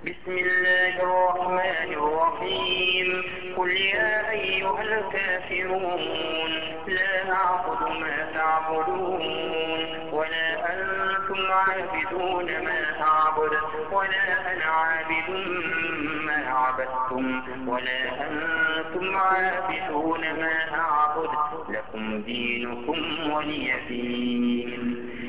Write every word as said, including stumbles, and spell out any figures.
بسم الله الرحمن الرحيم قل يا أيها الكافرون لا أعبد ما تعبدون ولا أنتم عابدون ما أعبد ولا أنا عابد ما عبدتم ولا أنتم عابدون ما أعبد لكم دينكم ولي دين.